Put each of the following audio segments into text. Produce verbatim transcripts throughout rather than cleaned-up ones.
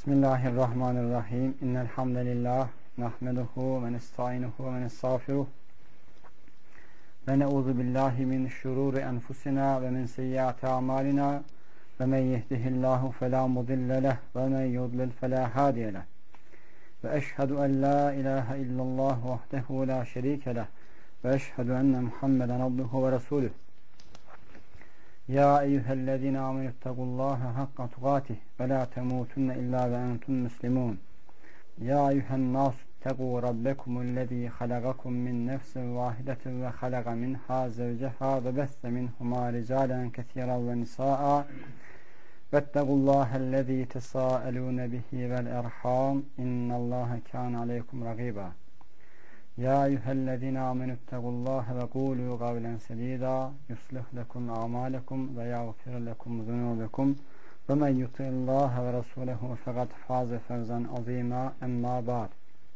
Bismillahirrahmanirrahim. İnnel hamdelellah nahmeduhu ve nestainuhu ve nestağfiruh. Ve na'udzu billahi min şururi enfusina ve min seyyiati a'malina. Ve men yehdihillahu fela mudille leh ve men yudlil fela hadiye leh. Ve eşhedü en la ilahe illallah vahdehu la şerike leh ve eşhedü enne Muhammeden abduhu ve resuluh. Ya eyyühellezine amenüttegullaha hakka tukatih ve la temutunne illa ve entum muslimun. Ya eyyühen nasu tegu rabbekumullezî halagakum min nefsin vahidetin ve halaga minha zevceha ve besse minhuma ricalen kesiran ve nisâ'a vettegullâhellezî tesâelûne bihi vel erhâm innallâhe kâne aleykum ragîbâ. Ya eyyühellezine amenüttegullâhe ve kûlû gavlen sedîdâ yuslih lekum a'mâlekum ve yağfir lekum zunûbekum ve men yuti'illâhe ve rasûlehu fekad fâze fevzen azîmâ emmâ ba'd.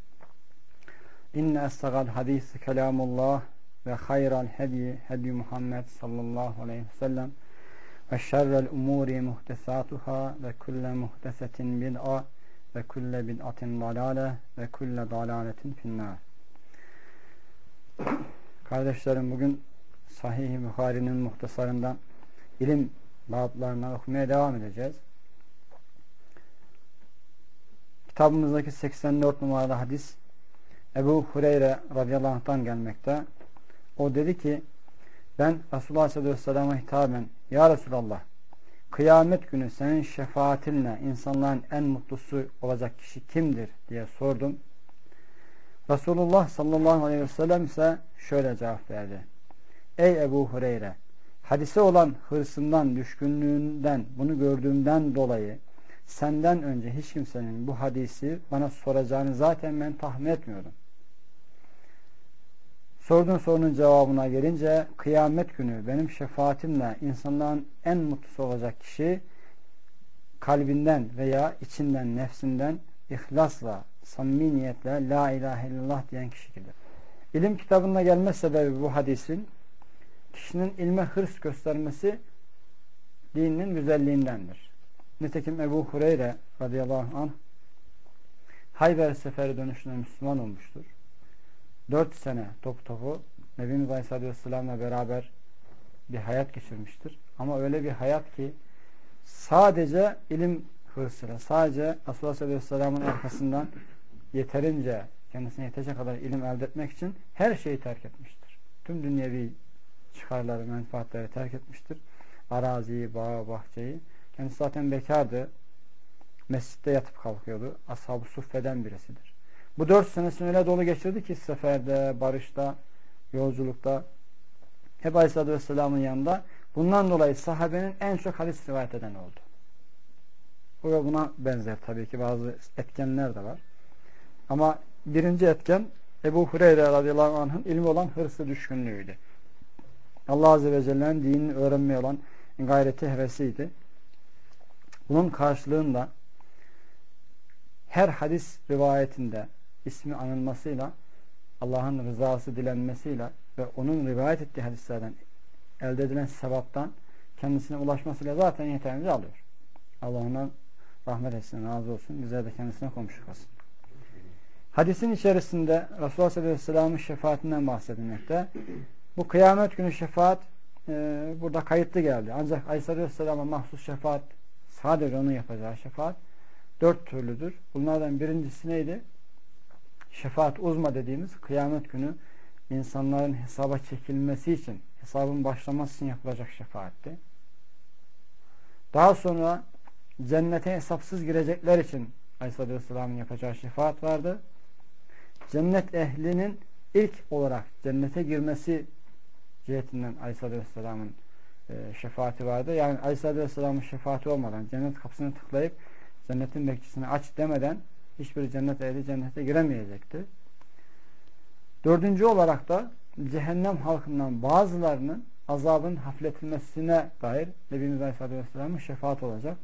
İnne estağal hadîsi kelâmullah ve hayral hedyi hedyi Muhammed sallallahu aleyhi ve sellem ve şerrel umûri muhtesâtuhâ ve kulle muhtesetin bid'a ve kulle bid'atin dalâle ve kulle dalâletin finnâr. Kardeşlerim, bugün Sahih-i Buhari'nin muhtasarından ilim bablarına okumaya devam edeceğiz. Kitabımızdaki seksen dört numaralı hadis Ebu Hureyre radıyallahu anh'tan gelmekte. O dedi ki, ben Resulullah sallallahu aleyhi ve sellem'e hitaben, ya Resulallah, kıyamet günü senin şefaatinle insanların en mutlusu olacak kişi kimdir diye sordum. Resulullah sallallahu aleyhi ve sellem ise şöyle cevap verdi. Ey Ebu Hureyre, hadise olan hırsından, düşkünlüğünden, bunu gördüğümden dolayı senden önce hiç kimsenin bu hadisi bana soracağını zaten ben tahmin etmiyordum. Sorduğun sorunun cevabına gelince, kıyamet günü benim şefaatimle insanların en mutlusu olacak kişi kalbinden veya içinden, nefsinden ihlasla, samimi niyetle la ilahe illallah diyen kişidir. İlim kitabına gelme sebebi bu hadisin kişinin ilme hırs göstermesi dininin güzelliğindendir. Nitekim Ebu Hureyre radıyallahu anh Hayber seferi dönüşünde Müslüman olmuştur. Dört sene topu topu Nebimiz Aleyhisselatü Vesselam'la beraber bir hayat geçirmiştir. Ama öyle bir hayat ki sadece ilim hırsıyla, sadece Resulullah sallallahu aleyhi ve sellem'in arkasından yeterince, kendisine yetecek kadar ilim elde etmek için her şeyi terk etmiştir. Tüm dünyevi çıkarları, menfaatleri terk etmiştir. Araziyi, bağı, bahçeyi. Kendisi zaten bekardı. Mescitte yatıp kalkıyordu. Ashab-ı Suffe'den birisidir. Bu dört senesini öyle dolu geçirdi ki seferde, barışta, yolculukta hep Aleyhisselatü Vesselam'ın yanında. Bundan dolayı sahabenin en çok hadis rivayet eden oldu. O ve buna benzer tabii ki bazı etkenler de var. Ama birinci etken Ebu Hureyre radıyallahu anh'ın ilmi olan hırsı, düşkünlüğüydü. Allah Azze ve Celle'nin dinini öğrenmeye olan gayreti, hevesiydi. Bunun karşılığında her hadis rivayetinde ismi anılmasıyla, Allah'ın rızası dilenmesiyle ve onun rivayet ettiği hadislerden elde edilen sevaptan kendisine ulaşmasıyla zaten yeterince alıyor. Allah ondan rahmet etsin, razı olsun. Bize de kendisine komşu kalsın. Hadisin içerisinde Resulullah sallallahu aleyhi ve sellem'in şefaatinden bahsedilmekte. Bu kıyamet günü şefaat e, burada kayıtlı geldi. Ancak Aleyhisselatü Vesselam'a mahsus şefaat, sadece onun yapacağı şefaat dört türlüdür. Bunlardan birincisi neydi? Şefaat uzma dediğimiz kıyamet günü insanların hesaba çekilmesi için, hesabın başlaması için yapılacak şefaatti. Daha sonra cennete hesapsız girecekler için Aleyhisselatü Vesselam'ın yapacağı şefaat vardı. Cennet ehlinin ilk olarak cennete girmesi cihetinden Aleyhisselatü Vesselam'ın e, şefaati vardı. Yani Aleyhisselatü Vesselam'ın şefaati olmadan cennet kapısını tıklayıp cennetin bekçisini aç demeden hiçbir cennet ehli cennete giremeyecekti. Dördüncü olarak da cehennem halkından bazılarının azabın hafifletilmesine dair Nebimiz Aleyhisselatü Vesselam'ın şefaati olacak.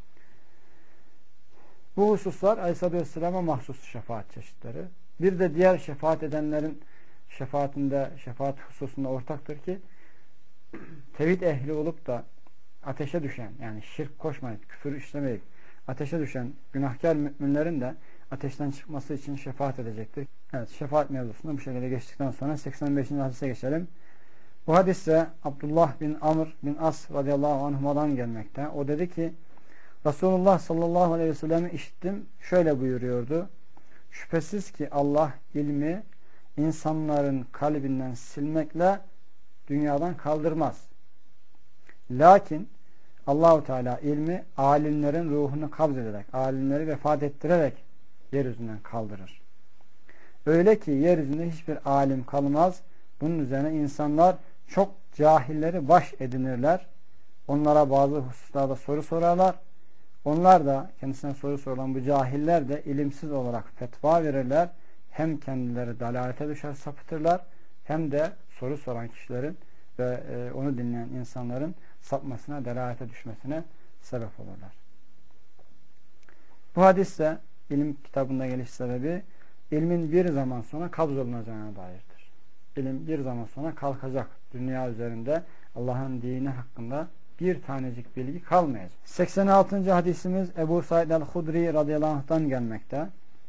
Bu hususlar Aleyhisselatü Vesselam'a mahsus şefaat çeşitleri. Bir de diğer şefaat edenlerin şefaatinde, şefaat hususunda ortaktır ki tevhid ehli olup da ateşe düşen, yani şirk koşmayıp, küfür işlemeyip ateşe düşen günahkar müminlerin de ateşten çıkması için şefaat edecektir. Evet, şefaat mevzusunda bu şekilde geçtikten sonra seksen beşinci hadise geçelim. Bu hadiste Abdullah bin Amr bin As radıyallahu anhuma'dan gelmekte. O dedi ki Resulullah sallallahu aleyhi ve sellem'i işittim. Şöyle buyuruyordu. Şüphesiz ki Allah ilmi insanların kalbinden silmekle dünyadan kaldırmaz. Lakin Allahu Teala ilmi alimlerin ruhunu kabz ederek, alimleri vefat ettirerek yeryüzünden kaldırır. Öyle ki yeryüzünde hiçbir alim kalmaz. Bunun üzerine insanlar çok cahilleri baş edinirler. Onlara bazı hususlarda soru sorarlar. Onlar da kendisine soru sorulan bu cahiller de ilimsiz olarak fetva verirler. Hem kendileri dalalete düşer, sapıtırlar, hem de soru soran kişilerin ve e, onu dinleyen insanların sapmasına, delalete düşmesine sebep olurlar. Bu hadiste ilim kitabında geliş sebebi ilmin bir zaman sonra kabzolunacağına dairdir. İlim bir zaman sonra kalkacak. Dünya üzerinde Allah'ın dini hakkında bir tanecik bilgi kalmayacak. seksen altıncı hadisimiz Ebu Said el-Hudri radıyallahu anh'tan gelmekte.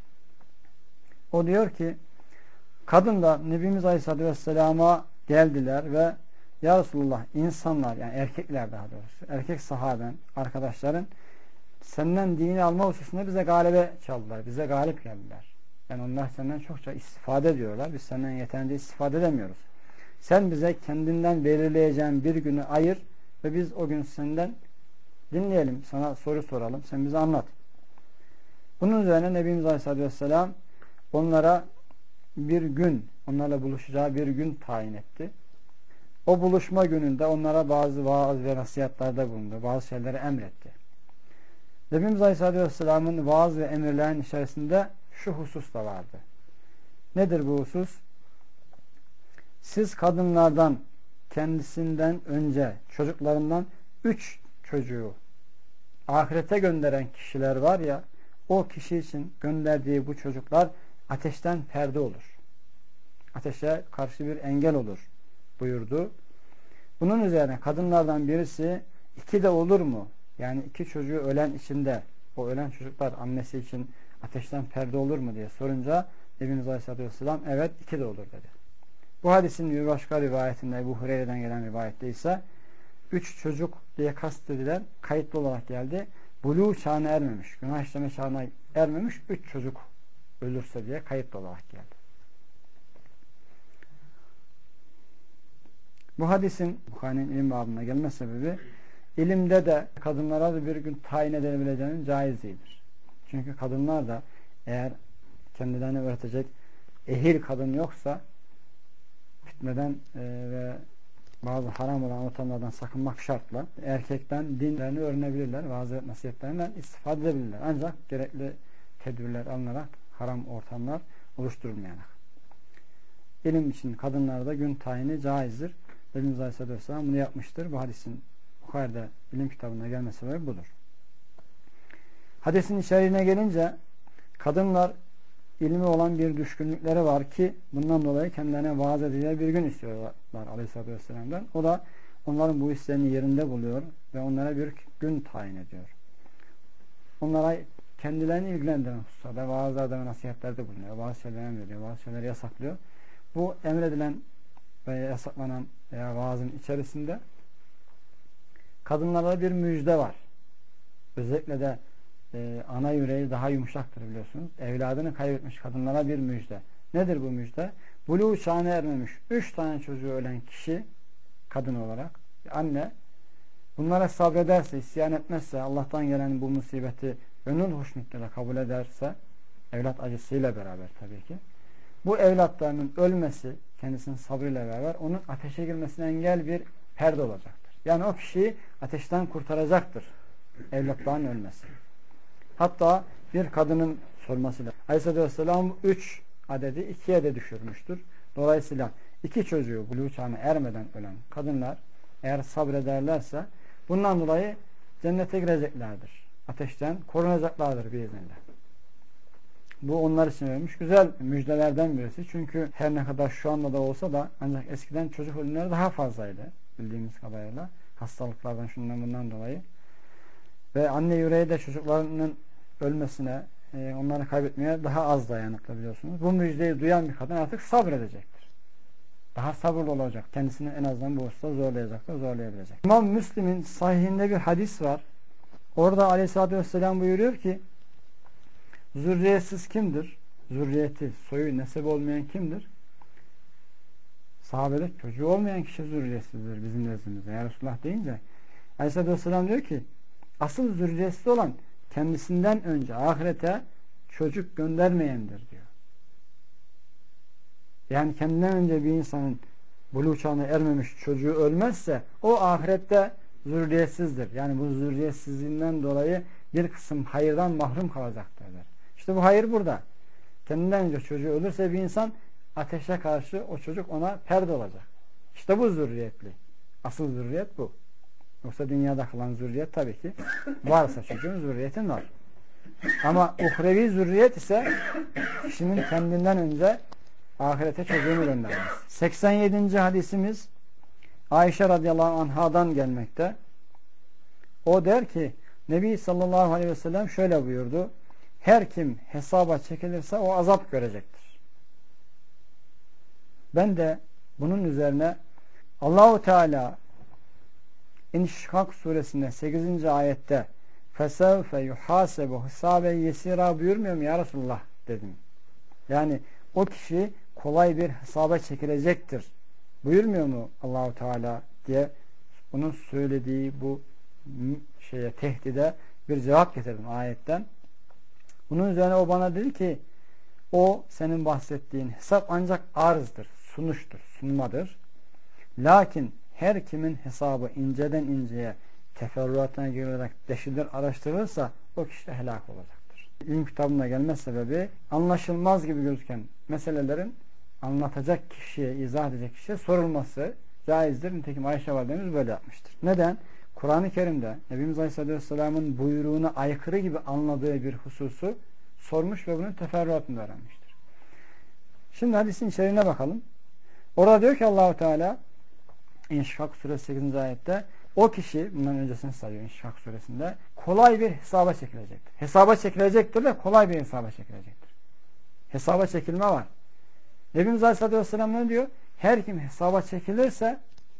O diyor ki kadınlar Nebimiz Aleyhisselatü Vesselam'a geldiler ve Ya Resulullah insanlar yani erkekler daha doğrusu erkek sahaben arkadaşların senden dini alma hususunda bize galebe çaldılar. Bize galip geldiler. Yani onlar senden çokça istifade ediyorlar. Biz senden yeterince istifade edemiyoruz. Sen bize kendinden belirleyeceğin bir günü ayır ve biz o gün senden dinleyelim. Sana soru soralım. Sen bize anlat. Bunun üzerine Nebimiz Aleyhisselatü Vesselam onlara bir gün, onlarla buluşacağı bir gün tayin etti. O buluşma gününde onlara bazı vaaz ve nasihatlarda bulundu. Bazı şeyleri emretti. Nebimiz Aleyhisselatü Vesselam'ın vaaz ve emirlerin içerisinde şu husus da vardı. Nedir bu husus? Siz kadınlardan kendisinden önce çocuklarından üç çocuğu ahirete gönderen kişiler var ya, o kişi için gönderdiği bu çocuklar ateşten perde olur. Ateşe karşı bir engel olur buyurdu. Bunun üzerine kadınlardan birisi iki de olur mu? Yani iki çocuğu ölen içinde o ölen çocuklar annesi için ateşten perde olur mu diye sorunca Nebimiz Aleyhisselatü Vesselam evet iki de olur dedi. Bu hadisin bir başka rivayetinde Ebu Hureyre'den gelen rivayette ise üç çocuk diye kastedilen kayıtlı olarak geldi. Buluğ çağına ermemiş, günah işleme çağına ermemiş üç çocuk ölürse diye kayıtlı olarak geldi. Bu hadisin Bukhari'nin ilim babına gelme sebebi ilimde de kadınlara da bir gün tayin edebileceğinin caizliğidir. Çünkü kadınlar da eğer kendilerini öğretecek ehil kadın yoksa fitneden e, ve bazı haram olan ortamlardan sakınmak şartla erkekten dinlerini öğrenebilirler. Bazı nasihatlerinden istifade edebilirler. Ancak gerekli tedbirler alınarak haram ortamlar oluşturulmayarak. İlim için kadınlarda gün tayini caizdir. Nebimiz Aleyhisselatü Vesselam bunu yapmıştır. Bu hadisin Bukhari'de ilim kitabına gelme sebebi budur. Hadisin içeriğine gelince kadınlar ilmi olan bir düşkünlükleri var ki bundan dolayı kendilerine vaaz edeceği bir gün istiyorlar Aleyhisselatü Vesselam'dan. O da onların bu isteğini yerinde buluyor ve onlara bir gün tayin ediyor. Onlara kendilerini ilgilendiren hususlarda vaazlarda ve nasihatlerde bulunuyor. Bazı şeyleri emrediyor, bazı şeyleri yasaklıyor. Bu emredilen veya yasaklanan veya vaazın içerisinde kadınlara bir müjde var. Özellikle de e, ana yüreği daha yumuşaktır biliyorsunuz. Evladını kaybetmiş kadınlara bir müjde. Nedir bu müjde? Buluğ çağına ermemiş üç tane çocuğu ölen kişi kadın olarak anne bunlara sabrederse, isyan etmezse, Allah'tan gelen bu musibeti gönül hoşnutluğuyla kabul ederse, evlat acısıyla beraber tabii ki, bu evlatlarının ölmesi kendisinin sabrıyla beraber onun ateşe girmesine engel bir perde olacaktır. Yani o kişiyi ateşten kurtaracaktır evlatların ölmesi. Hatta bir kadının sormasıyla Aleyhisselatü Vesselam üç adedi ikiye de düşürmüştür. Dolayısıyla iki çocuğu buluğ çağına ermeden ölen kadınlar eğer sabrederlerse bundan dolayı cennete gireceklerdir. Ateşten korunacaklardır biiznillah. Bu onlar için verilmiş güzel müjdelerden birisi. Çünkü her ne kadar şu anda da olsa da ancak eskiden çocuk ölümleri daha fazlaydı bildiğimiz kadarıyla. Hastalıklardan şundan bundan dolayı. Ve anne yüreği de çocuklarının ölmesine, e, onları kaybetmeye daha az dayanıklı biliyorsunuz. Bu müjdeyi duyan bir kadın artık sabredecektir. Daha sabırlı olacak. Kendisini en azından bu hususta zorlayacaktır, zorlayabilecek. İmam Müslim'in sahihinde bir hadis var. Orada Aleyhisselatü Vesselam buyuruyor ki zürriyetsiz kimdir? Zürriyeti, soyu, nesebi olmayan kimdir? Sahabede çocuğu olmayan kişi zürriyetsizdir bizim nezdimizde. Ya Resulullah deyince Aleyhisselatü Vesselam diyor ki asıl zürriyetsiz olan kendisinden önce ahirete çocuk göndermeyendir diyor. Yani kendinden önce bir insanın buluğ çağına ermemiş çocuğu ölmezse o ahirette zürriyetsizdir. Yani bu zürriyetsizliğinden dolayı bir kısım hayırdan mahrum kalacaktır der. İşte bu hayır burada. Kendinden önce çocuğu ölürse bir insan ateşe karşı o çocuk ona perde olacak. İşte bu zürriyetli. Asıl zürriyet bu. Yoksa dünyada kalan zürriyet tabii ki varsa çocuğun zürriyetin var. Ama uhrevi zürriyet ise kişinin kendinden önce ahirete çocuğunu göndermesi. seksen yedinci hadisimiz Ayşe radıyallahu anhadan gelmekte. O der ki Nebi sallallahu aleyhi ve sellem şöyle buyurdu. Her kim hesaba çekilirse o azap görecektir. Ben de bunun üzerine Allahu Teala İnşikak suresinde sekizinci ayette fesevfe yuhasebu hisaben yesira buyurmuyor mu ya Resulullah dedim. Yani o kişi kolay bir hesaba çekilecektir buyurmuyor mu Allahu Teala diye onun söylediği bu şeye tehdide bir cevap getirdim ayetten. Bunun üzerine o bana dedi ki o senin bahsettiğin hesap ancak arzdır, sunuştur, sunmadır. Lakin her kimin hesabı inceden inceye teferruatına girerek deşilir, araştırılırsa o kişi de helak olacaktır. İlm kitabına gelme sebebi anlaşılmaz gibi gözüken meselelerin anlatacak kişiye, izah edecek kişiye sorulması caizdir. Nitekim Ayşe validemiz böyle yapmıştır. Neden? Kur'an-ı Kerim'de Nebimiz Aleyhisselatü Vesselam'ın buyruğuna aykırı gibi anladığı bir hususu sormuş ve bunun teferruatını öğrenmiştir. Şimdi hadisin içeriğine bakalım. Orada diyor ki Allahu Teala İnşikak suresi sekizinci ayette o kişi, bundan öncesini sayıyor İnşikak suresinde, kolay bir hesaba çekilecektir. Hesaba çekilecektir ve kolay bir hesaba çekilecektir. Hesaba çekilme var. Nebimiz Aleyhisselatü Vesselam ne diyor? Her kim hesaba çekilirse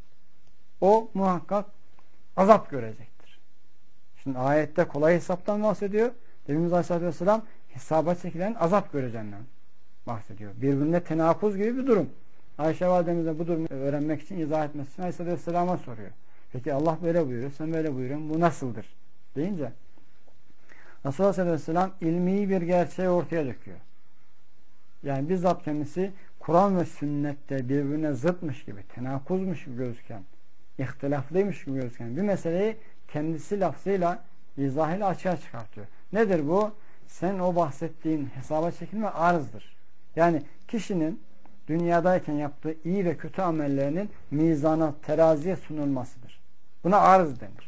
o muhakkak azap görecektir. Şimdi ayette kolay hesaptan bahsediyor. Nebimiz Aleyhisselatü Vesselam hesaba çekilen azap göreceğinden bahsediyor. Birbirine tenakuz gibi bir durum. Ayşe validemize bu durumu öğrenmek için, izah etmesi için Aleyhisselatü Vesselam'a soruyor. Peki Allah böyle buyuruyor, sen böyle buyuruyorsun, bu nasıldır? Deyince Resulullah sallallahu aleyhi ve sellem ilmi bir gerçeği ortaya döküyor. Yani bizzat kendisi Kur'an ve sünnette birbirine zıtmış gibi, tenakuzmuş gibi gözüken, ihtilaflıymış gibi gözüken bir meseleyi kendisi lafzıyla, izahıyla açığa çıkartıyor. Nedir bu? Sen o bahsettiğin hesaba çekilme arzdır. Yani kişinin dünyadayken yaptığı iyi ve kötü amellerinin mizana, teraziye sunulmasıdır. Buna arz denir.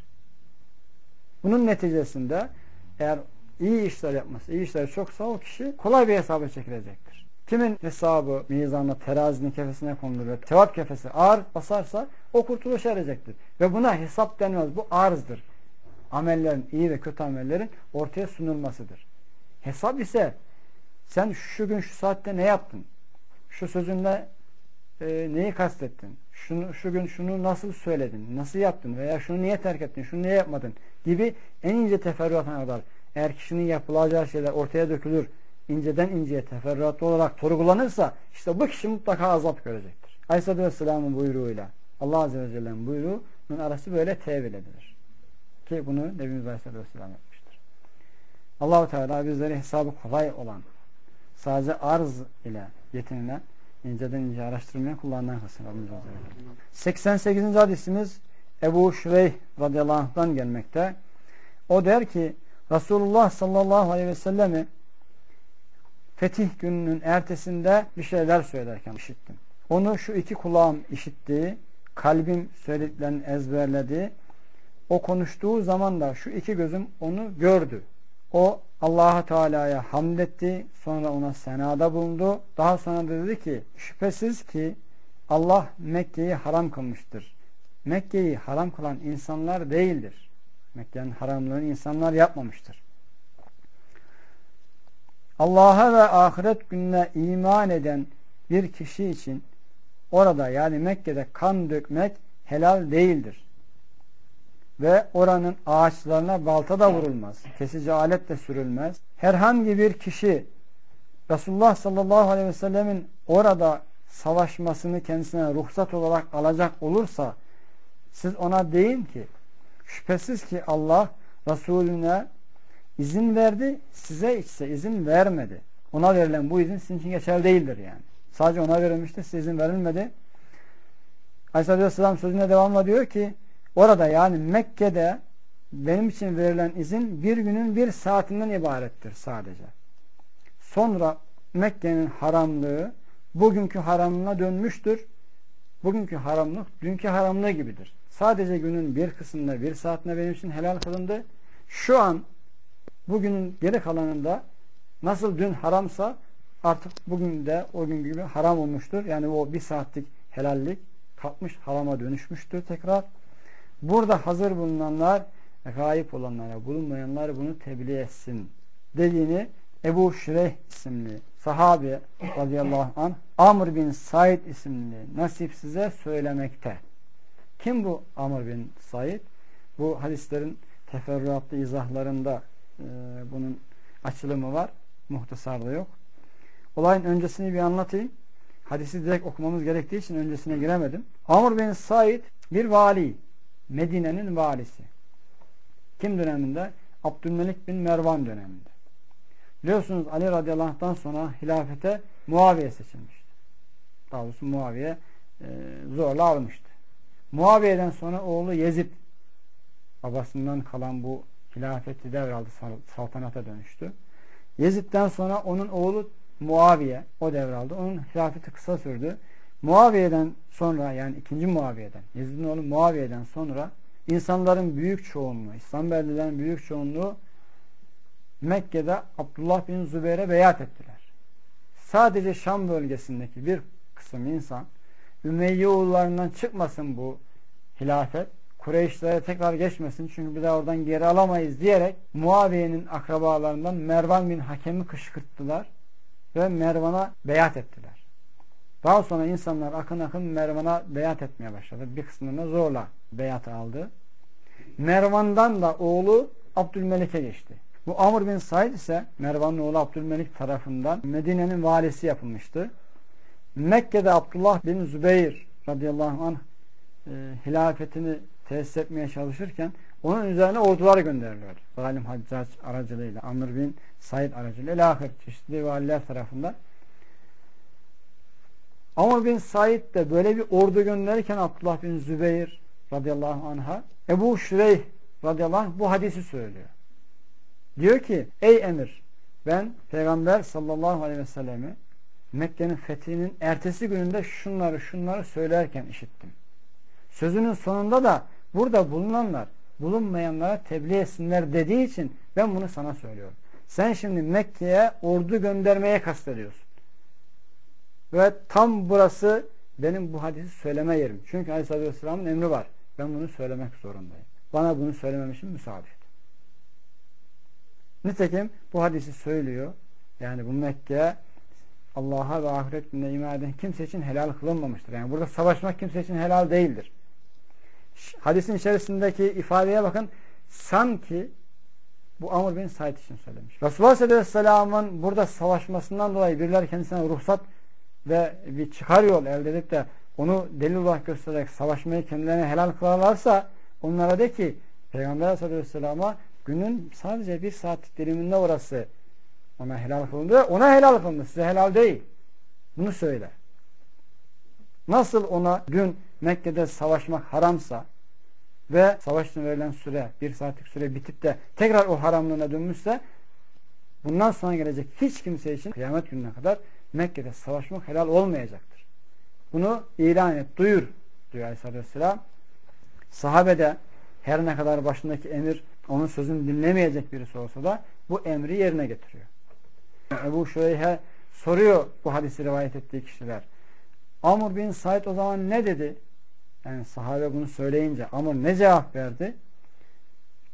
Bunun neticesinde eğer iyi işler yapması, iyi işler çoksa o kişi kolay bir hesaba çekilecektir. Kimin hesabı mizana, terazinin kefesine konulur ve tevap kefesi ağır basarsa o kurtuluşa erecektir. Ve buna hesap denmez. Bu arzdır. Amellerin, iyi ve kötü amellerin ortaya sunulmasıdır. Hesap ise sen şu gün şu saatte ne yaptın? Şu sözünle e, neyi kastettin? Şunu, şu gün şunu nasıl söyledin? Nasıl yaptın? Veya şunu niye terk ettin? Şunu niye yapmadın? Gibi en ince teferruatına kadar eğer kişinin yapılacağı şeyler ortaya dökülür, inceden inceye teferruatlı olarak sorgulanırsa işte bu kişi mutlaka azap görecektir. Aleyhisselatü Vesselam'ın buyruğuyla Allah Azze ve Celle'nin buyruğunun arası böyle tevil edilir. Ki bunu Nebimiz Aleyhisselatü Vesselam yapmıştır. Allah-u Teala bizleri hesabı kolay olan, sadece arz ile yetinilen, inceden ince araştırmaya kullanılan kısım. seksen sekizinci hadisimiz Ebu Şureyh radıyallahu anh'dan gelmekte. O der ki Resulullah sallallahu aleyhi ve sellemi fetih gününün ertesinde bir şeyler söylerken işittim. Onu şu iki kulağım işittiği, kalbim söylediklerini ezberledi. O konuştuğu zaman da şu iki gözüm onu gördü. O Allah Teala'ya hamd etti, sonra ona senada bulundu. Daha sonra da dedi ki şüphesiz ki Allah Mekke'yi haram kılmıştır. Mekke'yi haram kılan insanlar değildir. Mekke'nin haramlığını insanlar yapmamıştır. Allah'a ve ahiret gününe iman eden bir kişi için orada yani Mekke'de kan dökmek helal değildir. Ve oranın ağaçlarına balta da vurulmaz. Kesici alet de sürülmez. Herhangi bir kişi Resulullah sallallahu aleyhi ve sellemin orada savaşmasını kendisine ruhsat olarak alacak olursa siz ona deyin ki şüphesiz ki Allah Resulüne izin verdi, size ise izin vermedi. Ona verilen bu izin sizin için geçerli değildir yani. Sadece ona verilmişti, size izin verilmedi. Aleyhisselatü Vesselam sözüne devamla diyor ki orada yani Mekke'de benim için verilen izin bir günün bir saatinden ibarettir sadece. Sonra Mekke'nin haramlığı bugünkü haramlığına dönmüştür. Bugünkü haramlık dünkü haramlığı gibidir. Sadece günün bir kısmında bir saatinde benim için helal kılındı. Şu an bugünün geri kalanında nasıl dün haramsa artık bugün de o gün gibi haram olmuştur. Yani o bir saatlik helallik kalkmış harama dönüşmüştür tekrar. Burada hazır bulunanlar gayip olanlara, bulunmayanlar bunu tebliğ etsin dediğini Ebu Şureyh isimli sahabe radıyallahu anh Amr bin Said isimli nasipsize söylemekte. Kim bu Amr bin Said? Bu hadislerin teferruatlı izahlarında e, bunun açılımı var. Muhtasarda yok. Olayın öncesini bir anlatayım. Hadisi direkt okumamız gerektiği için öncesine giremedim. Amr bin Said bir vali. Medine'nin valisi. Kim döneminde? Abdülmelik bin Mervan döneminde. Biliyorsunuz Ali radıyallahu anh'tan sonra hilafete Muaviye seçilmişti. Daha doğrusu Muaviye e, zorla almıştı. Muaviye'den sonra oğlu Yezid babasından kalan bu hilafeti devraldı, saltanata dönüştü. Yezid'den sonra onun oğlu Muaviye o devraldı. Onun hilafeti kısa sürdü. Muaviye'den sonra yani ikinci Muaviye'den Yezid'in oğlu Muaviye'den sonra insanların büyük çoğunluğu, İslam beldelerin büyük çoğunluğu Mekke'de Abdullah bin Zübeyir'e beyat ettiler. Sadece Şam bölgesindeki bir kısım insan Ümeyye oğullarından çıkmasın bu hilafet, Kureyşlere tekrar geçmesin çünkü bir daha oradan geri alamayız diyerek Muaviye'nin akrabalarından Mervan bin Hakem'i kışkırttılar ve Mervan'a beyat ettiler. Daha sonra insanlar akın akın Mervan'a beyat etmeye başladı. Bir kısmına zorla beyat aldı. Mervan'dan da oğlu Abdülmelik'e geçti. Bu Amr bin Said ise Mervan'ın oğlu Abdülmelik tarafından Medine'nin valisi yapılmıştı. Mekke'de Abdullah bin Zübeyir radıyallahu anh e, hilafetini tesis etmeye çalışırken onun üzerine ordular gönderiliyordu. Zalim Haccac aracılığıyla, Amr bin Said aracılığıyla ilahir çeşitli valiler tarafından. Amr bin Said de böyle bir ordu gönderirken Abdullah bin Zübeyir radıyallahu anh'a Ebu Şureyh radıyallahu anh bu hadisi söylüyor. Diyor ki ey emir ben Peygamber sallallahu aleyhi ve sellemi Mekke'nin fethinin ertesi gününde şunları şunları söylerken işittim. Sözünün sonunda da burada bulunanlar bulunmayanlara tebliğ etsinler dediği için ben bunu sana söylüyorum. Sen şimdi Mekke'ye ordu göndermeye kastediyorsun. Ve tam burası benim bu hadisi söyleme yerim. Çünkü Aleyhisselatü Vesselam'ın emri var. Ben bunu söylemek zorundayım. Bana bunu söylemem için müsaade et. Nitekim bu hadisi söylüyor. Yani bu Mekke Allah'a ve ahiret gününe iman eden kimse için helal kılınmamıştır. Yani burada savaşmak kimse için helal değildir. Hadisin içerisindeki ifadeye bakın. Sanki bu Amr bin Said için söylemiş. Resulullah sallallahu aleyhi ve sellem'in burada savaşmasından dolayı birileri kendisine ruhsat ve bir çıkar yol elde edip de onu delil olarak göstererek savaşmayı kendilerine helal kılarlarsa onlara de ki Peygamber sallallahu aleyhi ve sellem'e günün sadece bir saat diliminde orası ona helal kılındı. Ona helal kılındı. Size helal değil. Bunu söyle. Nasıl ona dün Mekke'de savaşmak haramsa ve savaş için verilen süre bir saatlik süre bitip de tekrar o haramlığına dönmüşse bundan sonra gelecek hiç kimse için kıyamet gününe kadar Mekke'de savaşmak helal olmayacaktır. Bunu ilan et, duyur diyor Aleyhisselatü Vesselam. Sahabe de her ne kadar başındaki emir onun sözünü dinlemeyecek birisi olsa da bu emri yerine getiriyor. Ebu Şureyh'e soruyor bu hadisi rivayet ettiği kişiler. Amr bin Said o zaman ne dedi? Yani sahabe bunu söyleyince Amr ne cevap verdi?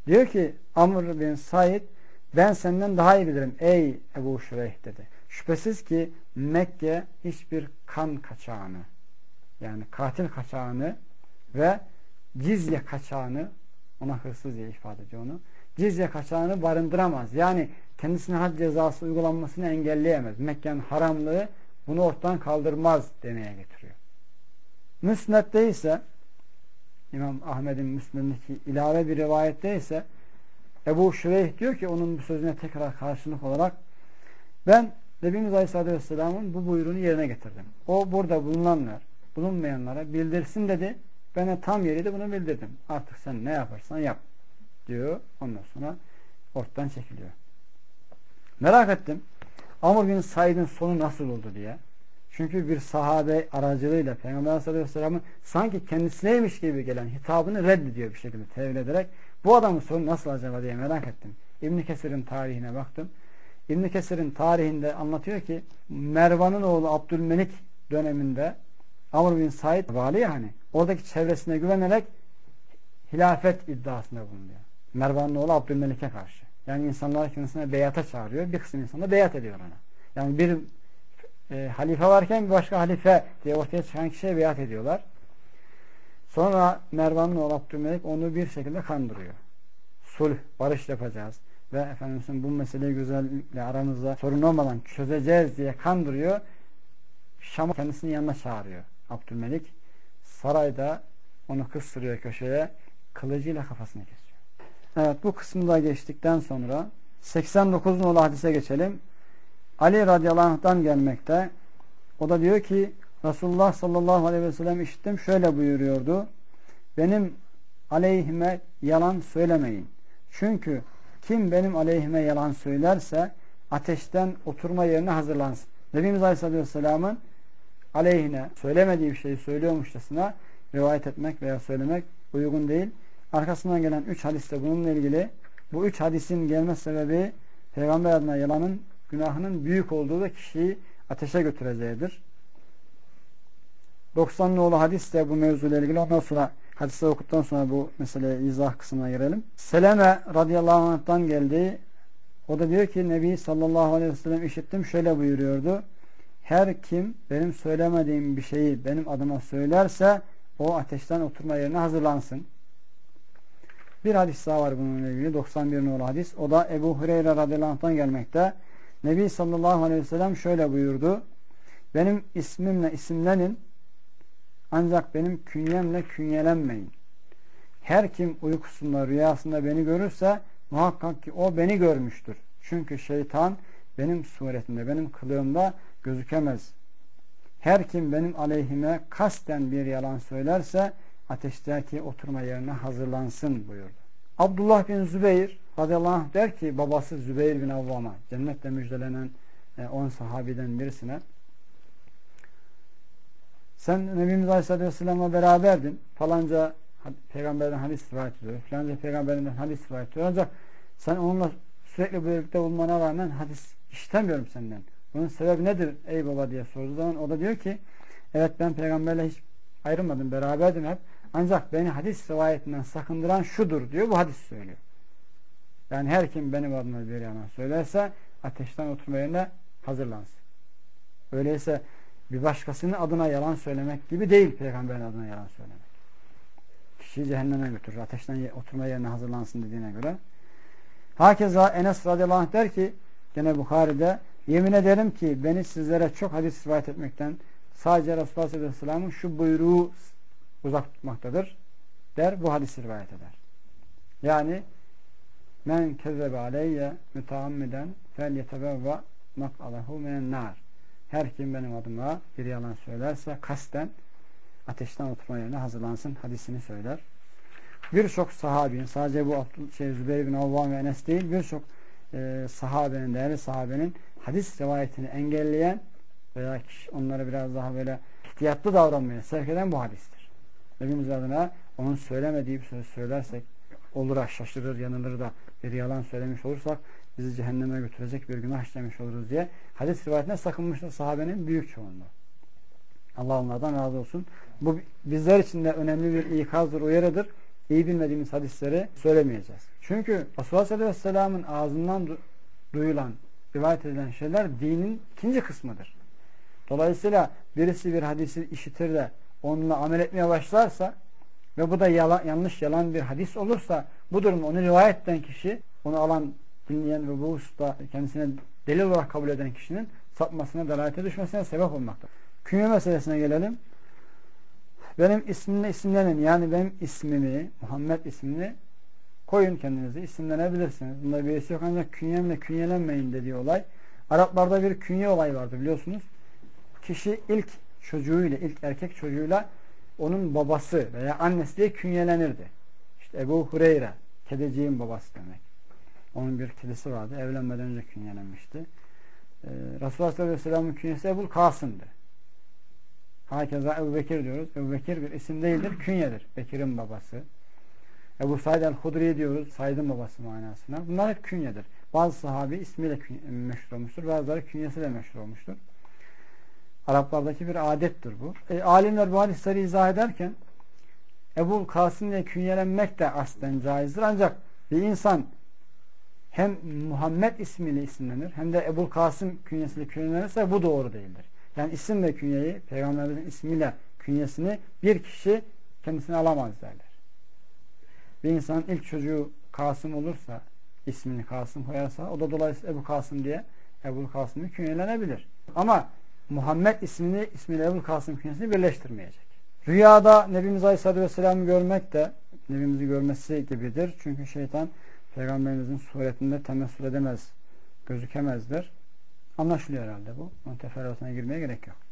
Diyor ki Amr bin Said, ben senden daha iyi bilirim ey Ebu Şureyh dedi. Şüphesiz ki Mekke hiçbir kan kaçağını, yani katil kaçağını ve cizye kaçağını, ona hırsız diye ifade ediyor onu, cizye kaçağını barındıramaz. Yani kendisine had cezası uygulanmasını engelleyemez. Mekke'nin haramlığı bunu ortadan kaldırmaz demeye getiriyor. Müsned'de ise, İmam Ahmed'in Müsned'deki ilave bir rivayette ise Ebu Şureyh diyor ki onun bu sözüne tekrar karşılık olarak, ben Nebimiz Aleyhisselatü Vesselam'ın bu buyruğunu yerine getirdim. O burada bulunanlar, bulunmayanlara bildirsin dedi. Ben de tam yeriydi bunu bildirdim. Artık sen ne yaparsan yap diyor. Ondan sonra ortadan çekiliyor. Merak ettim. Amr bin Said'in sonu nasıl oldu diye. Çünkü bir sahabe aracılığıyla Peygamber Aleyhisselatü Vesselam'ın sanki kendisiymiş gibi gelen hitabını reddediyor bir şekilde tevil ederek. Bu adamın sonu nasıl acaba diye merak ettim. İbn Kesir'in tarihine baktım. İbn Kesir'in tarihinde anlatıyor ki Mervan'ın oğlu Abdülmelik döneminde Amr bin Said vali yani oradaki çevresine güvenerek hilafet iddiasında bulunuyor. Mervan'ın oğlu Abdülmelik'e karşı. Yani insanlar kendisine beyata çağırıyor. Bir kısım insanlar beyat ediyor ona. Yani bir e, halife varken bir başka halife diye ortaya çıkan kişiye beyat ediyorlar. Sonra Mervan'ın oğlu Abdülmelik onu bir şekilde kandırıyor. Sulh, barış yapacağız ve Efendimiz'in bu meseleyi güzellikle aramızda sorun olmadan çözeceğiz diye kandırıyor. Şam'a kendisini yanına çağırıyor Abdülmelik. Sarayda onu kıstırıyor köşeye, kılıcıyla kafasını kesiyor. Evet, bu kısmı da geçtikten sonra seksen dokuz nolu hadise geçelim. Ali radıyallahu anh'tan gelmekte. O da diyor ki Resulullah sallallahu aleyhi ve sellem işittim şöyle buyuruyordu. Benim aleyhime yalan söylemeyin. Çünkü kim benim aleyhime yalan söylerse ateşten oturma yerine hazırlansın. Nebimiz Aleyhisselatü Vesselam'ın aleyhine söylemediği bir şeyi söylüyormuşçasına rivayet etmek veya söylemek uygun değil. Arkasından gelen üç hadiste bununla ilgili, bu üç hadisin gelme sebebi Peygamber adına yalanın günahının büyük olduğu da kişiyi ateşe götüreceğidir. doksan nolu hadis de bu mevzuyla ilgili. Ondan sonra hadisleri okuduktan sonra bu meseleye izah kısmına girelim. Seleme radıyallahu anh'tan geldi. O da diyor ki Nebi sallallahu aleyhi ve sellem işittim şöyle buyuruyordu. Her kim benim söylemediğim bir şeyi benim adıma söylerse o ateşten oturma yerine hazırlansın. Bir hadis daha var bununla ilgili. doksan bir nolu hadis. O da Ebu Hureyre radıyallahu anh'tan gelmekte. Nebi sallallahu aleyhi ve sellem şöyle buyurdu. Benim ismimle isimlenin ancak benim künyemle künyelenmeyin. Her kim uykusunda rüyasında beni görürse muhakkak ki o beni görmüştür. Çünkü şeytan benim suretimde, benim kılığımda gözükemez. Her kim benim aleyhime kasten bir yalan söylerse ateşteki oturma yerine hazırlansın buyurdu. Abdullah bin Zübeyir radıyallahu anh der ki babası Zübeyir bin Avvam'a, cennetle müjdelenen on sahabiden birisine, sen Nebimiz Aleyhisselatü Vesselam'la beraberdin. Falanca peygamberden hadis rivayet ediyor. Falanca peygamberinden hadis rivayet ediyor. Ancak sen onunla sürekli birlikte bulmana rağmen hadis işitemiyorum senden. Bunun sebebi nedir ey baba diye sorduğu zaman o da diyor ki evet ben peygamberle hiç ayrılmadım. Beraberdim hep. Ancak beni hadis rivayetinden sakındıran şudur diyor. Bu hadis söylüyor. Yani her kim benim adıma bir yalan söylerse ateşten oturma yerine hazırlansın. Öyleyse bir başkasının adına yalan söylemek gibi değil peygamberin adına yalan söylemek. Kişiyi cehenneme götürür. Ateşten oturma yerine hazırlansın dediğine göre. Hakeza Enes radıyallahu anh der ki gene Bukhari'de yemin ederim ki beni sizlere çok hadis rivayet etmekten sadece Resulullah sallallahu aleyhi ve sellem'in şu buyruğu uzak tutmaktadır der, bu hadisi rivayet eder. Yani men kezzebe aleyye müteammiden fel yetebevve mak'alehu minen nar. Her kim benim adıma bir yalan söylerse kasten ateşten oturma yerine hazırlansın hadisini söyler. Birçok sahabenin, sadece bu şey, Zübeyir bin Avvam ve Enes değil, birçok e, sahabenin, değerli sahabenin hadis rivayetini engelleyen veya onlara biraz daha böyle ihtiyatlı davranmaya sevk eden bu hadistir. Nebimiz adına onun söylemediği bir söz söylersek olur, şaşırır, yanılır da bir yalan söylemiş olursak bizi cehenneme götürecek bir günah işlemiş oluruz diye hadis rivayetine sakınmıştır sahabenin büyük çoğunluğu. Allah onlardan razı olsun. Bu bizler için de önemli bir ikazdır, uyarıdır. iyi bilmediğimiz hadisleri söylemeyeceğiz. Çünkü Resulullah sallallahu aleyhi ve sellem'in ağzından du duyulan, rivayet edilen şeyler dinin ikinci kısmıdır. Dolayısıyla birisi bir hadisi işitir de onunla amel etmeye başlarsa ve bu da yalan, yanlış yalan bir hadis olursa bu durumda onu rivayet eden kişi, onu alan, dinleyen ve bu hususta kendisine delil olarak kabul eden kişinin sapmasına, dalalete düşmesine sebep olmaktadır. Künye meselesine gelelim. Benim ismimle isimlenin, yani benim ismimi, Muhammed ismini koyun kendinize, isimlenebilirsiniz. Bunda birisi yok, ancak künyemle künyelenmeyin dediği olay. Araplarda bir künye olayı vardı biliyorsunuz. Kişi ilk çocuğuyla, ilk erkek çocuğuyla onun babası veya annesi diye künyelenirdi. İşte Ebu Hureyre, kediciğin babası demek. Onun bir kedisi vardı. Evlenmeden önce künyelenmişti. Ee, Resulullah sallallahu aleyhi ve sellem'in künyesi Ebu Kasım'dı. Hakeza Ebu Bekir diyoruz. Ebu Bekir bir isim değildir, künyedir. Bekir'in babası. Ebu Said el-Hudri diyoruz. Said'in babası manasına. Bunlar hep künyedir. Bazı sahabi ismiyle meşhur olmuştur. Bazıları künyesiyle meşhur olmuştur. Araplardaki bir adettir bu. E, alimler bu hadisleri izah ederken Ebu Kasım diye künyelenmek de aslen caizdir. Ancak bir insan hem Muhammed ismiyle isimlenir hem de Ebu Kasım künyesiyle künyelenirse bu doğru değildir. Yani isim ve künyeyi, Peygamberimizin ismiyle künyesini bir kişi kendisine alamaz derler. Bir insanın ilk çocuğu Kasım olursa, ismini Kasım koyarsa, o da dolayısıyla Ebu Kasım diye Ebu Kasım'ı künyelenebilir. Ama Muhammed ismini ismiyle Ebu Kasım künyesini birleştirmeyecek. Rüyada Nebimiz Aleyhisselatü Vesselam'ı görmek de Nebimizi görmesi gibidir. Çünkü şeytan Peygamberimizin suretinde temessül edemez, gözükemezdir. Anlaşılıyor herhalde bu. Onun teferruatına girmeye gerek yok.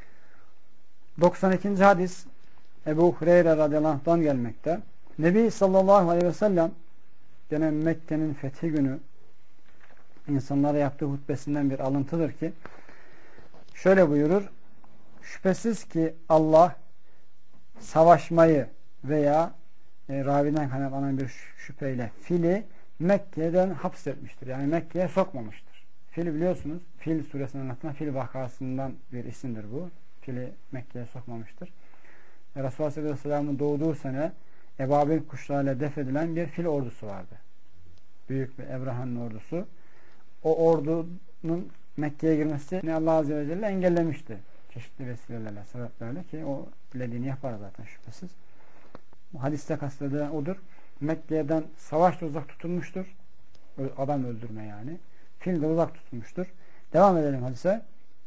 doksan ikinci hadis Ebu Hureyre radıyallahu anh'tan gelmekte. Nebi sallallahu aleyhi ve sellem gene Mekke'nin fethi günü insanlara yaptığı hutbesinden bir alıntıdır ki şöyle buyurur: şüphesiz ki Allah savaşmayı veya e, raviden kaynaklanan bir şüpheyle fili Mekke'den hapsetmiştir. Yani Mekke'ye sokmamıştır. Fil biliyorsunuz, Fil suresinin anlatılan Fil vakasından bir isimdir bu. Fili Mekke'ye sokmamıştır. Resulullah sallallahu aleyhi ve sellem'in doğduğu sene ebabil kuşlarıyla def edilen bir fil ordusu vardı. Büyük bir Ebraha'nın ordusu. O ordunun Mekke'ye girmesi Allah Azze ve Celle engellemişti. Çeşitli vesilelerle, sebeplerle ki o dilediğini yapar zaten şüphesiz. Hadiste kastedilen odur. Mekke'den savaşta uzak tutulmuştur. Adam öldürme yani. Fil de uzak tutulmuştur. Devam edelim hadise.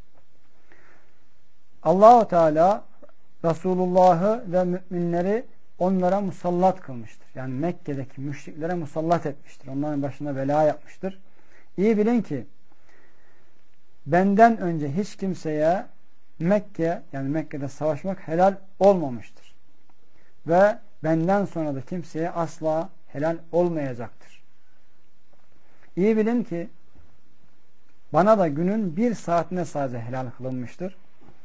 Allah-u Teala Resulullah'ı ve müminleri onlara musallat kılmıştır. Yani Mekke'deki müşriklere musallat etmiştir. Onların başına bela yapmıştır. İyi bilin ki benden önce hiç kimseye Mekke, yani Mekke'de savaşmak helal olmamıştır. Ve benden sonra da kimseye asla helal olmayacaktır. İyi bilin ki bana da günün bir saatine sadece helal kılınmıştır.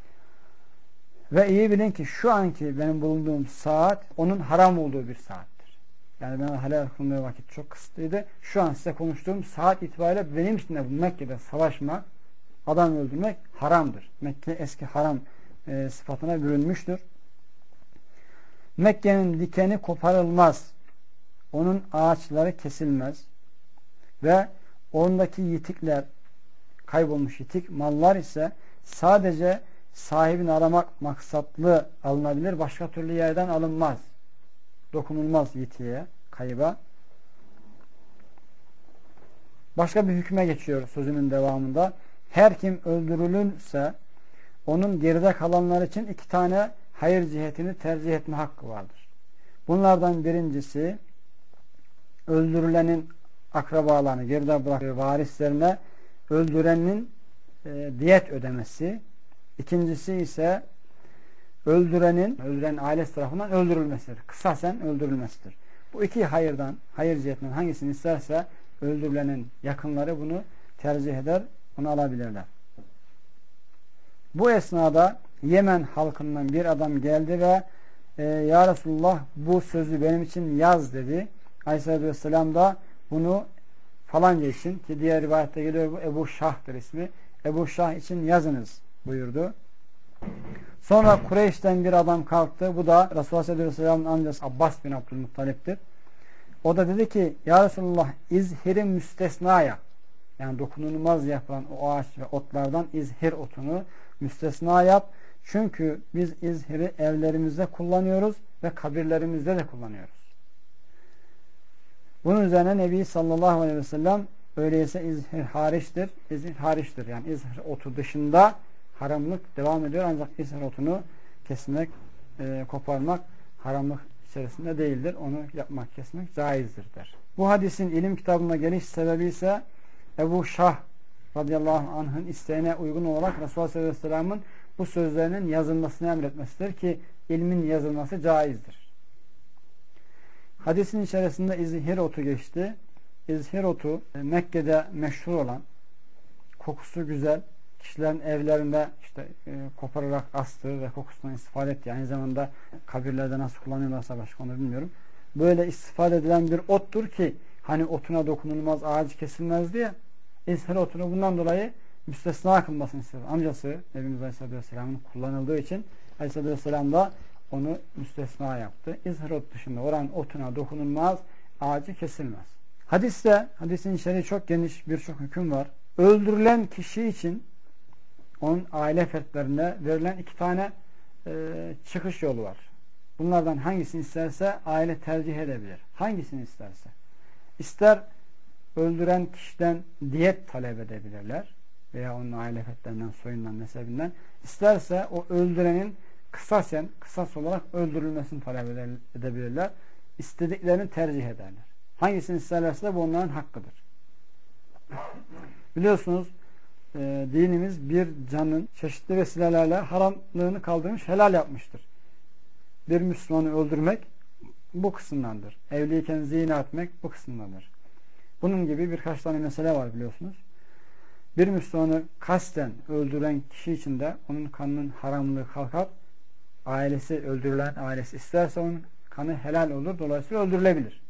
Ve iyi bilin ki şu anki benim bulunduğum saat onun haram olduğu bir saattir. Yani bana helal kılındığı vakit çok kısıtlıydı. Şu an size konuştuğum saat itibariyle benim için de bu Mekke'de savaşmak, adam öldürmek haramdır. Mekke eski haram e, sıfatına bürünmüştür. Mekke'nin dikeni koparılmaz. Onun ağaçları kesilmez. Ve ondaki yitikler, kaybolmuş yitik mallar ise sadece sahibini aramak maksatlı alınabilir. Başka türlü yerden alınmaz. Dokunulmaz yitiğe, kayıba. Başka bir hükme geçiyor sözünün devamında. Her kim öldürülürse onun geride kalanlar için iki tane hayır cihetini tercih etme hakkı vardır. Bunlardan birincisi öldürülenin akrabalarını, geride bıraktığı varislerine öldürenin e, diyet ödemesi. İkincisi ise öldürenin, öldüren ailesi tarafından öldürülmesidir. Kısasen öldürülmesidir. Bu iki hayırdan, hayır cihetinden hangisini isterse öldürülenin yakınları bunu tercih eder, onu alabilirler. Bu esnada Yemen halkından bir adam geldi ve e, Ya Resulullah bu sözü benim için yaz dedi. Aleyhisselatü Vesselam da bunu falanca için, ki diğer rivayette geliyor bu Ebu Şah'tır ismi. Ebu Şah için yazınız buyurdu. Sonra Kureyş'ten bir adam kalktı. Bu da Resulullah sallallahu aleyhi ve sellem'in amcası Abbas bin Abdülmuttalip'tir. O da dedi ki ya Resulullah izhiri müstesna yap. Yani dokunulmaz yapılan o ağaç ve otlardan izhir otunu müstesna yap. Çünkü biz izhiri evlerimizde kullanıyoruz ve kabirlerimizde de kullanıyoruz. Bunun üzerine Nebi sallallahu aleyhi ve sellem öyleyse izhir hariçtir. İzhir hariçtir. Yani izhir otu dışında haramlık devam ediyor. Ancak izhir otunu kesmek, e, koparmak haramlık içerisinde değildir. Onu yapmak, kesmek caizdir der. Bu hadisin ilim kitabına geliş sebebi ise Ebu Şah radıyallahu anh'ın isteğine uygun olarak Resulullah sallallahu aleyhi ve sellem'in bu sözlerinin yazılmasını emretmesidir ki ilmin yazılması caizdir. Hadisin içerisinde izhir otu geçti. İzhir otu Mekke'de meşhur olan, kokusu güzel, kişilerin evlerinde işte e, kopararak astığı ve kokusundan istifade ettiği, aynı zamanda kabirlerde nasıl kullanıyorlarsa başka onu bilmiyorum. Böyle istifade edilen bir ottur ki hani otuna dokunulmaz, ağacı kesilmez diye izhir otunu bundan dolayı müstesna kılmasını istedi. Amcası Nebimiz Aleyhisselatü Vesselam'ın kullanıldığı için Aleyhisselatü Vesselam da onu müstesna yaptı. İzhir ot dışında oranın otuna dokunulmaz, ağacı kesilmez. Hadiste, hadisin içeriği çok geniş, birçok hüküm var. Öldürülen kişi için onun aile fertlerine verilen iki tane e, çıkış yolu var. Bunlardan hangisini isterse aile tercih edebilir. Hangisini isterse. İster öldüren kişiden diyet talep edebilirler veya onun aile fertlerinden, soyundan, nesebinden. İsterse o öldürenin kısasen, kısas olarak öldürülmesini talep edebilirler. İstediklerini tercih ederler. Hangisini isterlerse de bu onların hakkıdır. Biliyorsunuz e, dinimiz bir canın çeşitli vesilelerle haramlığını kaldırmış, helal yapmıştır. Bir Müslümanı öldürmek bu kısımdandır. Evliyken zina etmek bu kısımdandır. Bunun gibi birkaç tane mesele var biliyorsunuz. Bir Müslümanı kasten öldüren kişi için de onun kanının haramlığı kalkar. Ailesi, öldürülen ailesi isterse onun kanı helal olur. Dolayısıyla öldürülebilir.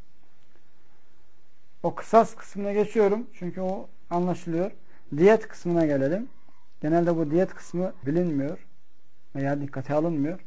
O kısas kısmına geçiyorum. Çünkü o anlaşılıyor. Diyet kısmına gelelim. Genelde bu diyet kısmı bilinmiyor veya dikkate alınmıyor.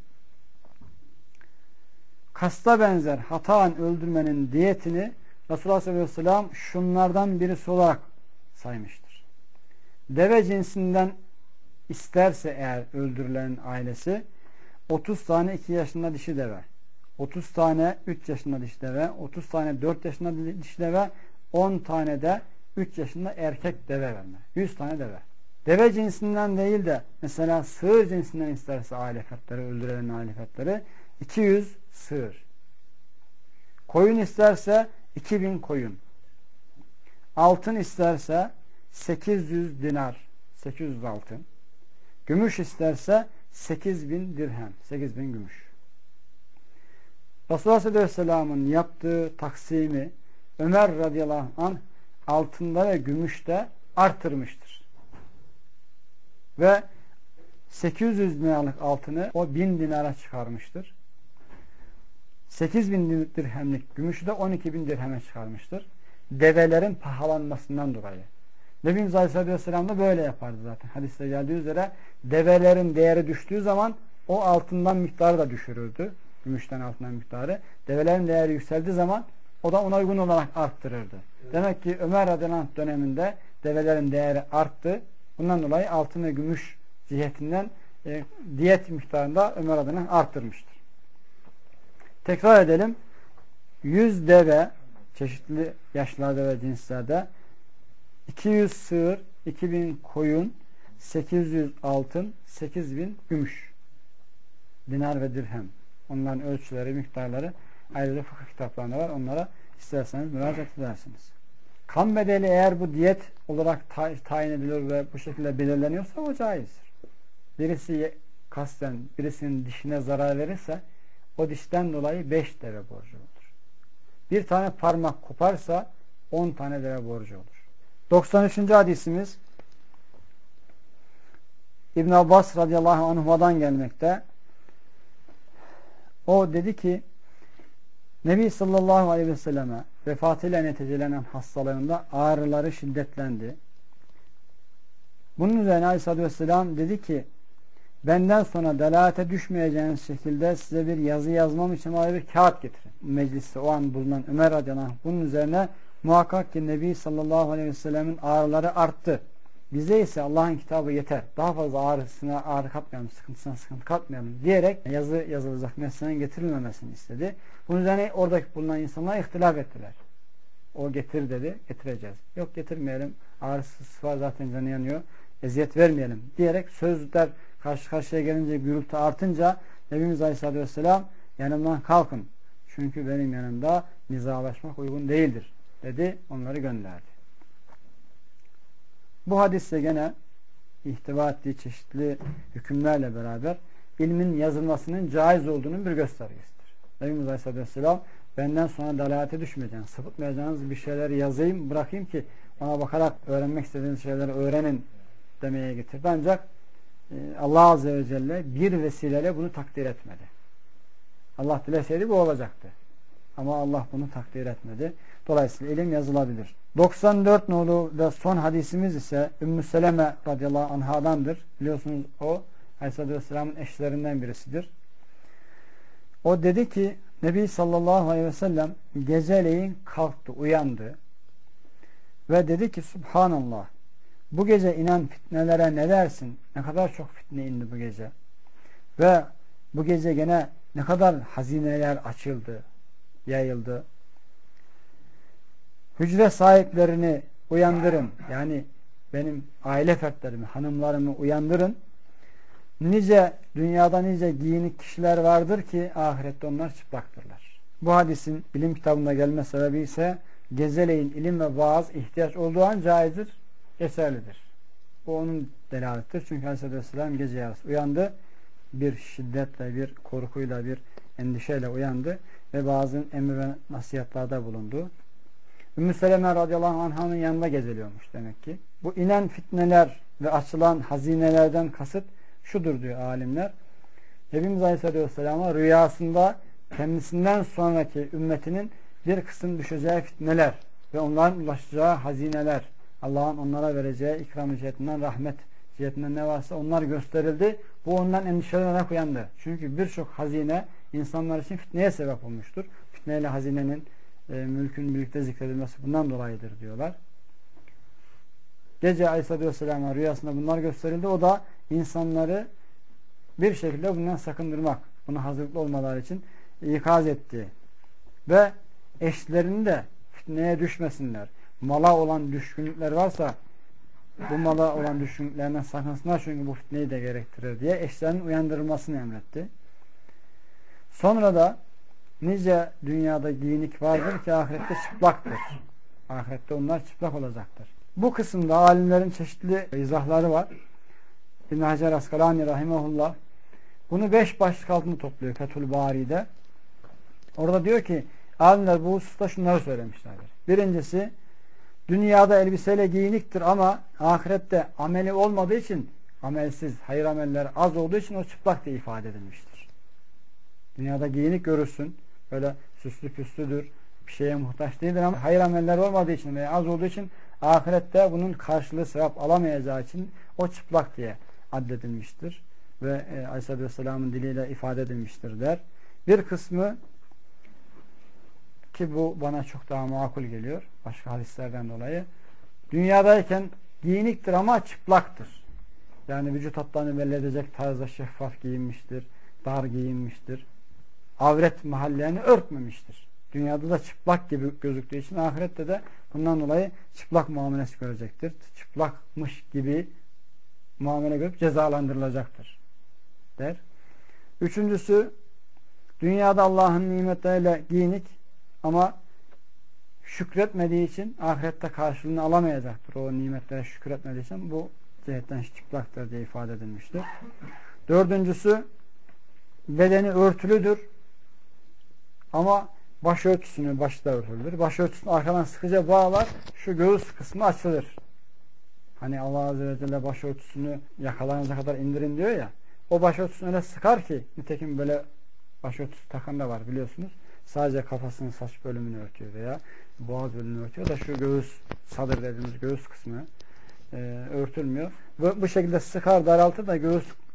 Kasta benzer hataen öldürmenin diyetini Resulullah sallallahu aleyhi ve sellem şunlardan birisi olarak saymıştır. Deve cinsinden isterse eğer öldürülenin ailesi otuz tane iki yaşında dişi deve, otuz tane üç yaşında dişi deve, otuz tane dört yaşında dişi deve, on tane de üç yaşında erkek deve verme. yüz tane deve. Deve cinsinden değil de mesela sığır cinsinden isterse aile fertleri, öldürülenin aile fertleri iki yüz sığır. Koyun isterse iki bin koyun. Altın isterse sekiz yüz dinar, sekiz yüz altın. Gümüş isterse sekiz bin dirhem, sekiz bin gümüş. Resulullah sallallahu aleyhi ve sellem'in yaptığı taksimi Ömer radıyallahu anh altında ve gümüşte artırmıştır. Ve sekiz yüz dinarlık altını o bin dinara çıkarmıştır. sekiz bin dirhemlik gümüşü de on iki bin dirheme çıkarmıştır. Develerin pahalanmasından dolayı. Nebimiz Aleyhisselatü Vesselam da böyle yapardı zaten. Hadiste geldiği üzere develerin değeri düştüğü zaman o altından miktarı da düşürürdü. Gümüşten altından miktarı. Develerin değeri yükseldiği zaman o da ona uygun olarak arttırırdı. Evet. Demek ki Ömer radıyallahu anh döneminde develerin değeri arttı. Bundan dolayı altın ve gümüş cihetinden e, diyet miktarında Ömer radıyallahu anh arttırmıştır. Tekrar edelim. yüz deve çeşitli yaşlarda ve cinslerde, iki yüz sığır, iki bin koyun, sekiz yüz altın, sekiz bin gümüş. Dinar ve dirhem. Onların ölçüleri, miktarları ayrıca fıkıh kitaplarında var. Onlara isterseniz müracaat edersiniz. Kan bedeli eğer bu diyet olarak ta tayin ediliyor ve bu şekilde belirleniyorsa o caizdir. Birisi kasten birisinin dişine zarar verirse o dişten dolayı beş deve borcu olur. Bir tane parmak koparsa on tane deve borcu olur. doksan üçüncü hadisimiz İbn Abbas radıyallahu anhuma'dan gelmekte. O dedi ki Nebi sallallahu aleyhi ve selleme vefatıyla neticelenen hastalığında ağrıları şiddetlendi. Bunun üzerine aleyhissalatü vesselam dedi ki benden sonra delalete düşmeyeceğiniz şekilde size bir yazı yazmam için bana bir kağıt getirin. Mecliste o an bulunan Ömer radıyallahu anh bunun üzerine muhakkak ki Nebi sallallahu aleyhi ve sellemin ağrıları arttı. Bize ise Allah'ın kitabı yeter. Daha fazla ağrısına ağrı katmayalım, sıkıntısına sıkıntı katmayalım diyerek yazı yazılacak meselenin getirilmemesini istedi. Bunun üzerine oradaki bulunan insanlar ihtilaf ettiler. O getir dedi, getireceğiz. Yok getirmeyelim, ağrısı var zaten canı yanıyor, eziyet vermeyelim diyerek sözler karşı karşıya gelince gürültü artınca Nebimiz Aleyhisselatü Vesselam yanımdan kalkın. Çünkü benim yanımda nizalaşmak uygun değildir dedi, onları gönderdi. Bu hadiste gene ihtiva ettiği çeşitli hükümlerle beraber ilmin yazılmasının caiz olduğunun bir göstergesidir. Nebimiz Aleyhisselatü Vesselam benden sonra dalalete düşmeyeceğiniz, sapıtmayacağınız bir şeyleri yazayım, bırakayım ki ona bakarak öğrenmek istediğiniz şeyleri öğrenin demeye getirdi. Ancak Allah Azze ve Celle bir vesileyle bunu takdir etmedi. Allah dileseydi bu olacaktı. Ama Allah bunu takdir etmedi. Dolayısıyla ilim yazılabilir. doksan dört nolu ve son hadisimiz ise Ümmü Seleme radıyallahu anhadandır. Biliyorsunuz o Aleyhisselatü Vesselam'ın eşlerinden birisidir. O dedi ki Nebi sallallahu aleyhi ve sellem geceleyin kalktı, uyandı ve dedi ki Subhanallah, bu gece inen fitnelere ne dersin? Ne kadar çok fitne indi bu gece. Ve bu gece gene ne kadar hazineler açıldı, yayıldı. Hücre sahiplerini uyandırın. Yani benim aile fertlerimi, hanımlarımı uyandırın. Nice, dünyada nice giyinik kişiler vardır ki ahirette onlar çıplaktırlar. Bu hadisin ilim kitabında gelme sebebi ise geceleyin ilim ve vaaz ihtiyaç olduğu an caizdir, geçerlidir. Bu onun delaletidir. Çünkü Aleyhisselatü Vesselam gece yarısı uyandı. Bir şiddetle, bir korkuyla, bir endişeyle uyandı ve bazı emir ve nasihatlarda bulundu. Ümmü Seleme radıyallahu anh'ın yanında gezeliyormuş demek ki. Bu inen fitneler ve açılan hazinelerden kasıt şudur diyor alimler. Nebimiz Aleyhisselatü Vesselam'a rüyasında kendisinden sonraki ümmetinin bir kısım düşeceği fitneler ve onların ulaşacağı hazineler, Allah'ın onlara vereceği ikram cihetinden, rahmet cihetinden ne varsa onlar gösterildi. Bu ondan endişelenerek uyandı. Çünkü birçok hazine insanlar için fitneye sebep olmuştur. Fitneyle hazinenin e, mülkün birlikte zikredilmesi bundan dolayıdır diyorlar. Gece Aleyhisselatü Vesselam'a rüyasında bunlar gösterildi. O da insanları bir şekilde bundan sakındırmak, buna hazırlıklı olmaları için ikaz etti. Ve eşlerini de fitneye düşmesinler. Mala olan düşkünlükler varsa bu mala olan düşkünlüklerinden sakınsınlar çünkü bu fitneyi de gerektirir diye eşlerinin uyandırılmasını emretti. Sonra da nice dünyada giyinik vardır ki ahirette çıplaktır. Ahirette onlar çıplak olacaktır. Bu kısımda alimlerin çeşitli izahları var. İbn-i Hacer Askalani rahimahullah bunu beş başlık altında topluyor Fethül Bari'de. Orada diyor ki alimler bu hususta şunları söylemişlerdir. Birincisi, dünyada elbiseyle giyiniktir ama ahirette ameli olmadığı için, amelsiz, hayır ameller az olduğu için o çıplak diye ifade edilmiştir. Dünyada giyinik görürsün, böyle süslü püslüdür, bir şeye muhtaç değildir ama hayır ameller olmadığı için veya az olduğu için ahirette bunun karşılığı sevap alamayacağı için o çıplak diye addedilmiştir. Ve e, Aleyhisselatü Vesselam'ın diliyle ifade edilmiştir der. Bir kısmı ki bu bana çok daha makul geliyor başka hadislerden dolayı. Dünyadayken giyiniktir ama çıplaktır. Yani vücut hatlarını belli edecek tarzda şeffaf giyinmiştir, dar giyinmiştir. Avret mahallelerini örtmemiştir. Dünyada da çıplak gibi gözüktüğü için ahirette de bundan dolayı çıplak muamelesi görecektir. Çıplakmış gibi muamele görüp cezalandırılacaktır der. Üçüncüsü, dünyada Allah'ın nimetleriyle giyinik ama şükretmediği için ahirette karşılığını alamayacaktır. O nimetlere şükretmediği için bu cihetten çıplaktır diye ifade edilmiştir. Dördüncüsü, bedeni örtülüdür ama başörtüsünü başta örtülür. Başörtüsünü arkadan sıkıca bağlar, şu göğüs kısmı açılır. Hani Allah Azze ve Celle başörtüsünü yakalarınıza kadar indirin diyor ya, o başörtüsünü öyle sıkar ki, nitekim böyle başörtüsü takan da var biliyorsunuz. Sadece kafasının saç bölümünü örtüyor veya boğaz bölümünü örtüyor da şu göğüs, sadır dediğimiz göğüs kısmı e, örtülmüyor. Bu, bu şekilde sıkar, daraltır da göğüs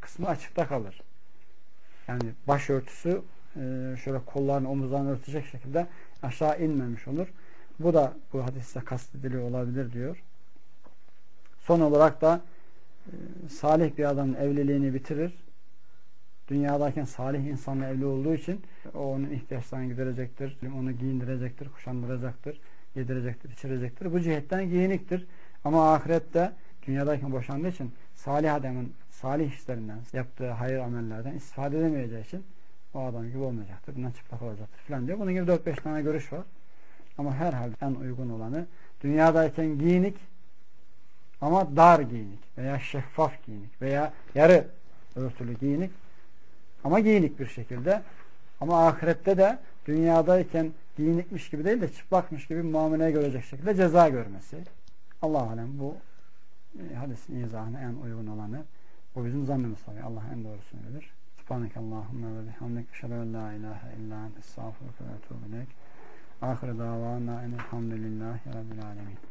kısmı açıkta kalır. Yani başörtüsü e, şöyle kollarını, omuzlarını örtecek şekilde aşağı inmemiş olur. Bu da bu hadiste kastediliyor olabilir diyor. Son olarak da e, salih bir adamın evliliğini bitirir. Dünyadayken salih insanla evli olduğu için o onun ihtiyaçlarını giderecektir, onu giyindirecektir, kuşandıracaktır, yedirecektir, içirecektir. Bu cihetten giyiniktir. Ama ahirette dünyadayken boşandığı için salih adamın salih işlerinden, yaptığı hayır amellerden istifade edemeyeceği için o adam gibi olmayacaktır. Bundan çıplak olacaktır falan diyor. Bunun gibi dört beş tane görüş var. Ama herhalde en uygun olanı dünyadayken giyinik ama dar giyinik veya şeffaf giyinik veya yarı örtülü giyinik ama giyinik bir şekilde. Ama ahirette de dünyadayken giyinikmiş gibi değil de çıplakmış gibi muameleye görecek şekilde ceza görmesi. Allah alem bu e, hadisin izahına en uygun olanı. Bu bizim zannımız tabii. Allah en doğrusunu bilir. Subhanekallahumma ve bihamdik. Eşhedü en la ilahe illa ente estağfiruke ve etûbü ileyk. Ahire davana enelhamdülillahi rabbil alemin.